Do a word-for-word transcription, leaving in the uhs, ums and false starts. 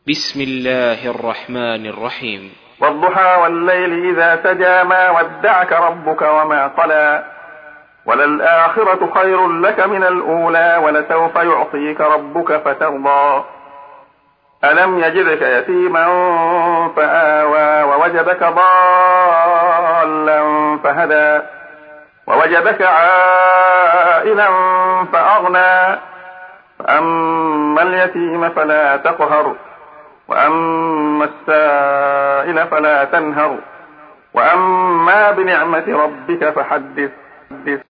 بسم الله الرحمن الرحيم. والضحى والليل إذا سجى ما ودعك ربك وما قلى وللآخرة خير لك من الأولى ولسوف يعطيك ربك فترضى ألم يجدك يتيما فآوى ووجدك ضالا فهدى ووجدك عائلا فأغنى فأما اليتيم فلا تقهر وأما السائل فلا تنهر وأما بنعمة ربك فحدث.